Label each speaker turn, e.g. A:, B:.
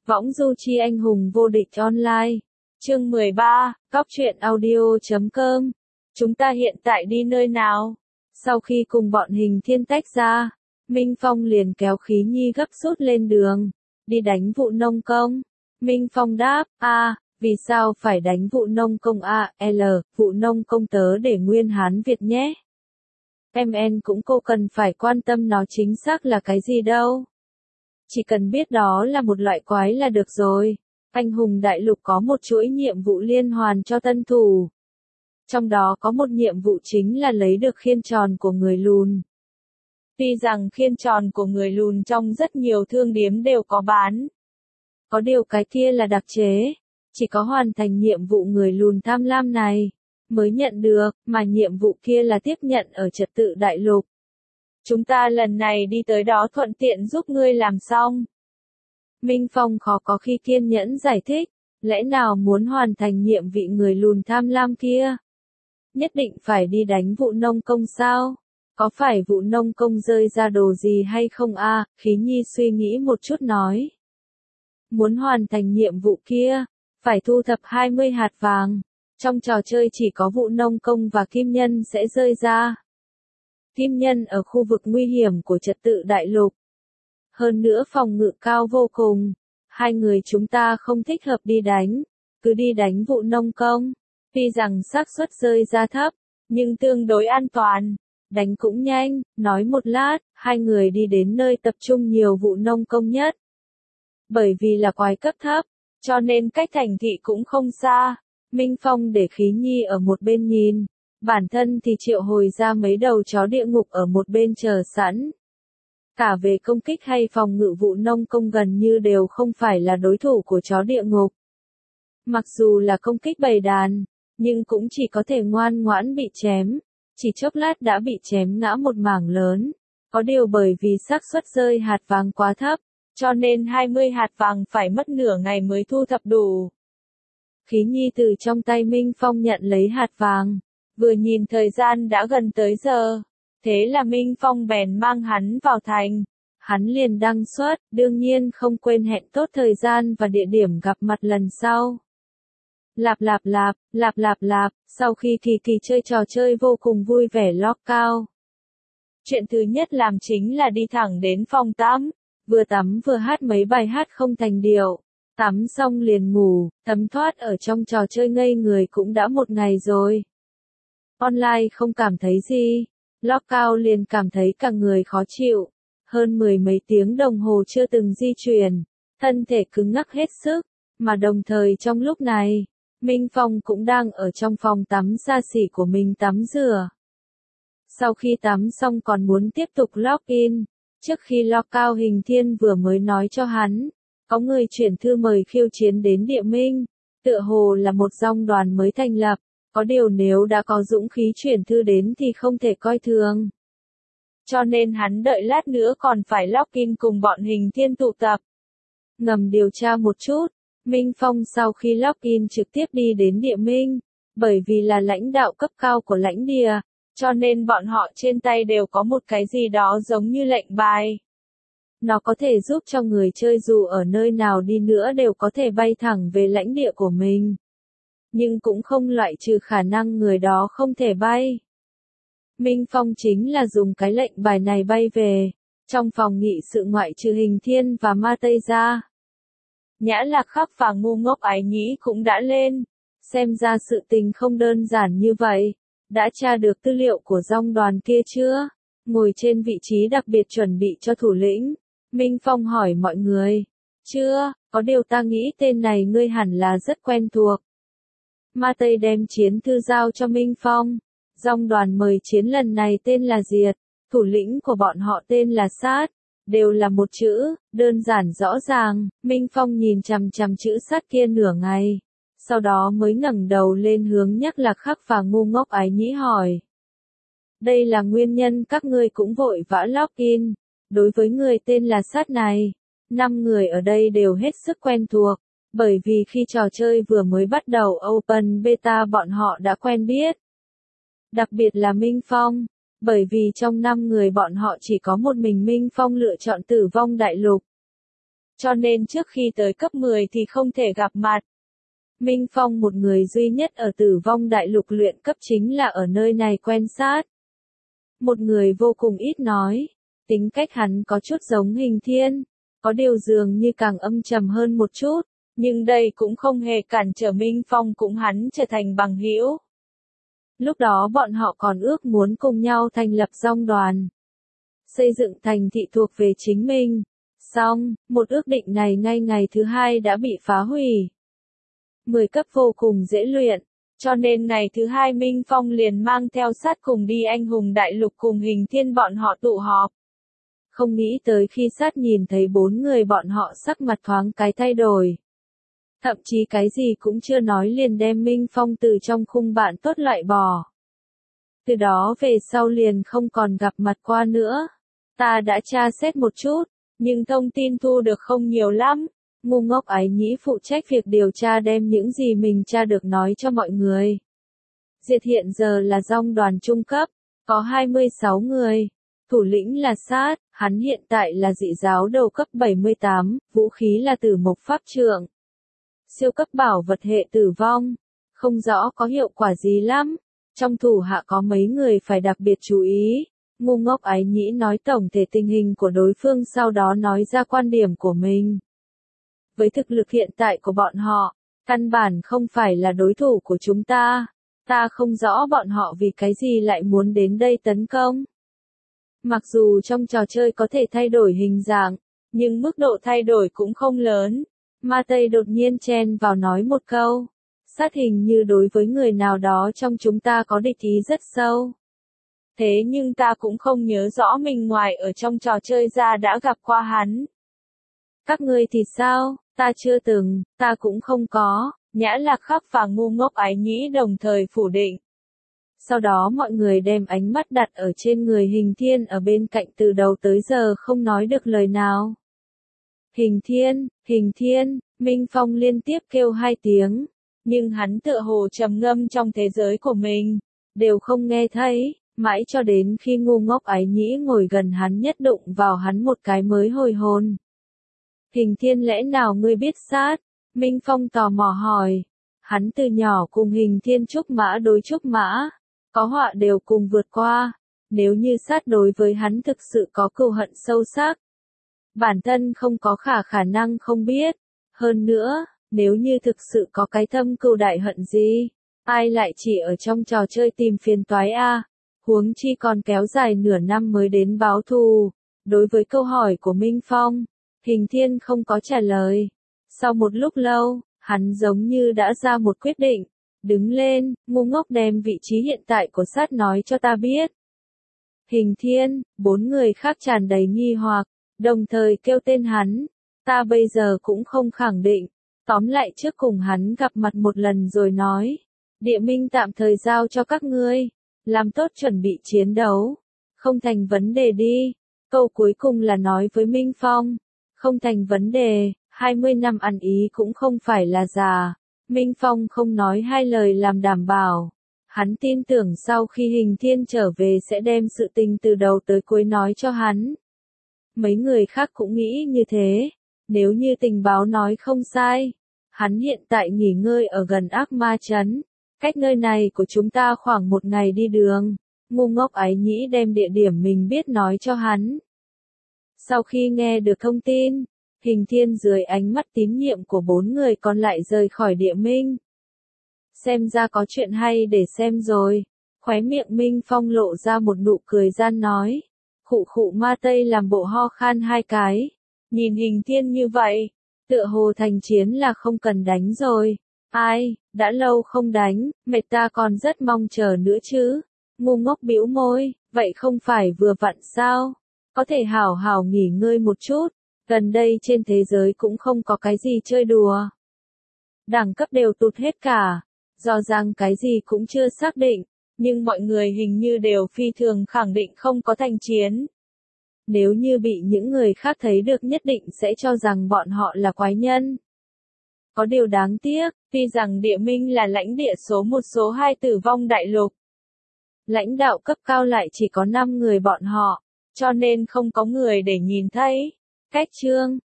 A: Võng du chi anh hùng vô địch online. Chương 13, Cóc truyện audio.com. Chúng ta hiện tại đi nơi nào? Sau khi cùng bọn Hình Thiên tách ra, Minh Phong liền kéo Khí Nhi gấp rút lên đường, đi đánh vụ nông công. Minh Phong đáp, vì sao phải đánh vụ nông công vụ nông công tớ để Nguyên Hán Việt nhé. MN cũng cô cần phải quan tâm nó chính xác là cái gì đâu. Chỉ cần biết đó là một loại quái là được rồi. Anh hùng đại lục có một chuỗi nhiệm vụ liên hoàn cho tân thủ. Trong đó có một nhiệm vụ chính là lấy được khiên tròn của người lùn. Tuy rằng khiên tròn của người lùn trong rất nhiều thương điếm đều có bán. Có điều cái kia là đặc chế. Chỉ có hoàn thành nhiệm vụ người lùn tham lam này mới nhận được, mà nhiệm vụ kia là tiếp nhận ở trật tự đại lục. Chúng ta lần này đi tới đó thuận tiện giúp ngươi làm xong. Minh Phong khó có khi kiên nhẫn giải thích, lẽ nào muốn hoàn thành nhiệm vụ người lùn tham lam kia? Nhất định phải đi đánh vụ nông công sao? Có phải vụ nông công rơi ra đồ gì hay không Khí Nhi suy nghĩ một chút nói. Muốn hoàn thành nhiệm vụ kia, phải thu thập 20 hạt vàng. Trong trò chơi chỉ có vụ nông công và kim nhân sẽ rơi ra. Kim nhân ở khu vực nguy hiểm của trật tự đại lục. Hơn nữa phòng ngự cao vô cùng. Hai người chúng ta không thích hợp đi đánh. Cứ đi đánh vụ nông công. Tuy rằng xác suất rơi ra thấp, nhưng tương đối an toàn. Đánh cũng nhanh, nói một lát, hai người đi đến nơi tập trung nhiều vụ nông công nhất. Bởi vì là quái cấp thấp, cho nên cách thành thị cũng không xa. Minh Phong để Khí Nhi ở một bên nhìn. Bản thân thì triệu hồi ra mấy đầu chó địa ngục ở một bên chờ sẵn. Cả về công kích hay phòng ngự vụ nông công gần như đều không phải là đối thủ của chó địa ngục. Mặc dù là công kích bầy đàn, nhưng cũng chỉ có thể ngoan ngoãn bị chém. Chỉ chốc lát đã bị chém ngã một mảng lớn. Có điều bởi vì xác suất rơi hạt vàng quá thấp, cho nên 20 hạt vàng phải mất nửa ngày mới thu thập đủ. Khí Nhi từ trong tay Minh Phong nhận lấy hạt vàng. Vừa nhìn thời gian đã gần tới giờ. Thế là Minh Phong bèn mang hắn vào thành. Hắn liền đăng xuất, đương nhiên không quên hẹn tốt thời gian và địa điểm gặp mặt lần sau. Lạp lạp lạp, lạp lạp lạp, sau khi Kỳ chơi trò chơi vô cùng vui vẻ lót cao. Chuyện thứ nhất làm chính là đi thẳng đến phòng tắm. Vừa tắm vừa hát mấy bài hát không thành điệu. Tắm xong liền ngủ, thấm thoát ở trong trò chơi ngây người cũng đã một ngày rồi. Online không cảm thấy gì, log cao liền cảm thấy cả người khó chịu. Hơn 10 mấy tiếng đồng hồ chưa từng di chuyển, thân thể cứng ngắc hết sức, mà đồng thời trong lúc này, Minh Phong cũng đang ở trong phòng tắm xa xỉ của mình tắm rửa. Sau khi tắm xong còn muốn tiếp tục login, trước khi log cao Hình Thiên vừa mới nói cho hắn. Có người chuyển thư mời khiêu chiến đến Địa Minh, tựa hồ là một dòng đoàn mới thành lập, có điều nếu đã có dũng khí chuyển thư đến thì không thể coi thường. Cho nên hắn đợi lát nữa còn phải login cùng bọn Hình Thiên tụ tập. Ngầm điều tra một chút, Minh Phong sau khi login trực tiếp đi đến Địa Minh, bởi vì là lãnh đạo cấp cao của lãnh địa, cho nên bọn họ trên tay đều có một cái gì đó giống như lệnh bài. Nó có thể giúp cho người chơi dù ở nơi nào đi nữa đều có thể bay thẳng về lãnh địa của mình. Nhưng cũng không loại trừ khả năng người đó không thể bay. Minh Phong chính là dùng cái lệnh bài này bay về. Trong phòng nghị sự ngoại trừ Hình Thiên và Ma Tây ra. Nhã Lạc Khắc và ngu ngốc Ái Nhĩ cũng đã lên. Xem ra sự tình không đơn giản như vậy. Đã tra được tư liệu của dòng đoàn kia chưa? Ngồi trên vị trí đặc biệt chuẩn bị cho thủ lĩnh. Minh Phong hỏi mọi người. Chưa, có điều ta nghĩ tên này ngươi hẳn là rất quen thuộc. Ma Tây đem chiến thư giao cho Minh Phong. Dòng đoàn mời chiến lần này tên là Diệt. Thủ lĩnh của bọn họ tên là Sát. Đều là một chữ, đơn giản rõ ràng. Minh Phong nhìn chằm chằm chữ Sát kia nửa ngày. Sau đó mới ngẩng đầu lên hướng Nhắc Lạc Khắc và ngu ngốc Ái Nhĩ hỏi. Đây là nguyên nhân các ngươi cũng vội vã login. Đối với người tên là Sát này, 5 người ở đây đều hết sức quen thuộc, bởi vì khi trò chơi vừa mới bắt đầu Open Beta bọn họ đã quen biết. Đặc biệt là Minh Phong, bởi vì trong 5 người bọn họ chỉ có một mình Minh Phong lựa chọn Tử Vong Đại Lục. cho nên trước khi tới cấp 10 thì không thể gặp mặt. Minh Phong một người duy nhất ở Tử Vong Đại Lục luyện cấp chính là ở nơi này quen sát. Một người vô cùng ít nói, tính cách hắn có chút giống Hình Thiên, có điều dường như càng âm trầm hơn một chút, nhưng đây cũng không hề cản trở Minh Phong cùng hắn trở thành bằng hữu. Lúc đó bọn họ còn ước muốn cùng nhau thành lập dòng đoàn, xây dựng thành thị thuộc về chính mình. Xong, một ước định này ngay ngày thứ hai đã bị phá hủy. 10 cấp vô cùng dễ luyện, cho nên ngày thứ hai Minh Phong liền mang theo sát cùng đi Anh Hùng Đại Lục cùng Hình Thiên bọn họ tụ họp. Không nghĩ tới khi sát nhìn thấy 4 người bọn họ sắc mặt thoáng cái thay đổi. Thậm chí cái gì cũng chưa nói liền đem Minh Phong từ trong khung bạn tốt loại bỏ. Từ đó về sau liền không còn gặp mặt qua nữa. Ta đã tra xét một chút, nhưng thông tin thu được không nhiều lắm. Ngu ngốc ái nhĩ phụ trách việc điều tra đem những gì mình tra được nói cho mọi người. Diệt hiện giờ là dòng đoàn trung cấp, có 26 người. Thủ lĩnh là Sát, hắn hiện tại là dị giáo đầu cấp 78, vũ khí là Tử Mộc Pháp Trượng. Siêu cấp bảo vật hệ tử vong, không rõ có hiệu quả gì lắm. Trong thủ hạ có mấy người phải đặc biệt chú ý. Ngu ngốc ái nhĩ nói tổng thể tình hình của đối phương sau đó nói ra quan điểm của mình. Với thực lực hiện tại của bọn họ, căn bản không phải là đối thủ của chúng ta. Ta không rõ bọn họ vì cái gì lại muốn đến đây tấn công. Mặc dù trong trò chơi có thể thay đổi hình dạng, nhưng mức độ thay đổi cũng không lớn. Ma Tây đột nhiên chen vào nói một câu. Sát hình như đối với người nào đó trong chúng ta có địch ý rất sâu. Thế nhưng ta cũng không nhớ rõ mình ngoài ở trong trò chơi ra đã gặp qua hắn. Các ngươi thì sao? Ta chưa từng, ta cũng không có. Nhã Lạc Khắc và ngu ngốc ái nhĩ đồng thời phủ định. Sau đó mọi người đem ánh mắt đặt ở trên người Hình Thiên ở bên cạnh từ đầu tới giờ không nói được lời nào. Hình Thiên, Minh Phong liên tiếp kêu 2 tiếng, nhưng hắn tựa hồ trầm ngâm trong thế giới của mình, đều không nghe thấy, mãi cho đến khi ngu ngốc ái nhĩ ngồi gần hắn nhất đụng vào hắn một cái mới hồi hồn. Hình Thiên lẽ nào ngươi biết Sát? Minh Phong tò mò hỏi. Hắn từ nhỏ cùng Hình Thiên trúc mã đối trúc mã, có họa đều cùng vượt qua. Nếu như Sát đối với hắn thực sự có cừu hận sâu sắc, bản thân không có khả năng không biết. Hơn nữa, nếu như thực sự có cái thâm cừu đại hận gì, ai lại chỉ ở trong trò chơi tìm phiền toái a? Huống chi còn kéo dài nửa năm mới đến báo thù. Đối với câu hỏi của Minh Phong, Hình Thiên không có trả lời. Sau một lúc lâu, hắn giống như đã ra một quyết định. Đứng lên, ngu ngốc đem vị trí hiện tại của Sát nói cho ta biết. Hình Thiên, 4 người khác tràn đầy nghi hoặc, đồng thời kêu tên hắn. Ta bây giờ cũng không khẳng định. Tóm lại trước cùng hắn gặp mặt một lần rồi nói. Địa minh tạm thời giao cho các ngươi. Làm tốt chuẩn bị chiến đấu. Không thành vấn đề đi. Câu cuối cùng là nói với Minh Phong. Không thành vấn đề, 20 năm ăn ý cũng không phải là già. Minh Phong không nói 2 lời làm đảm bảo. Hắn tin tưởng sau khi Hình Thiên trở về sẽ đem sự tình từ đầu tới cuối nói cho hắn. Mấy người khác cũng nghĩ như thế. Nếu như tình báo nói không sai, hắn hiện tại nghỉ ngơi ở gần Ác Ma Trấn. Cách nơi này của chúng ta khoảng 1 ngày đi đường. Ngu ngốc ái nhĩ đem địa điểm mình biết nói cho hắn. Sau khi nghe được thông tin, Hình Thiên dưới ánh mắt tín nhiệm của 4 người còn lại rời khỏi địa minh. Xem ra có chuyện hay để xem rồi. Khóe miệng Minh Phong lộ ra một nụ cười gian nói. Khụ khụ Ma Tây làm bộ ho khan 2 cái. Nhìn Hình Thiên như vậy, tựa hồ thành chiến là không cần đánh rồi. Ai, đã lâu không đánh, mệt ta còn rất mong chờ nữa chứ. Ngu ngốc bĩu môi, vậy không phải vừa vặn sao? Có thể hảo hảo nghỉ ngơi một chút. Gần đây trên thế giới cũng không có cái gì chơi đùa. Đẳng cấp đều tụt hết cả. Do rằng cái gì cũng chưa xác định, nhưng mọi người hình như đều phi thường khẳng định không có thành chiến. Nếu như bị những người khác thấy được nhất định sẽ cho rằng bọn họ là quái nhân. Có điều đáng tiếc, tuy rằng địa minh là lãnh địa số 1 số 2 Tử Vong Đại Lục. Lãnh đạo cấp cao lại chỉ có 5 người bọn họ, cho nên không có người để nhìn thấy. Cách chương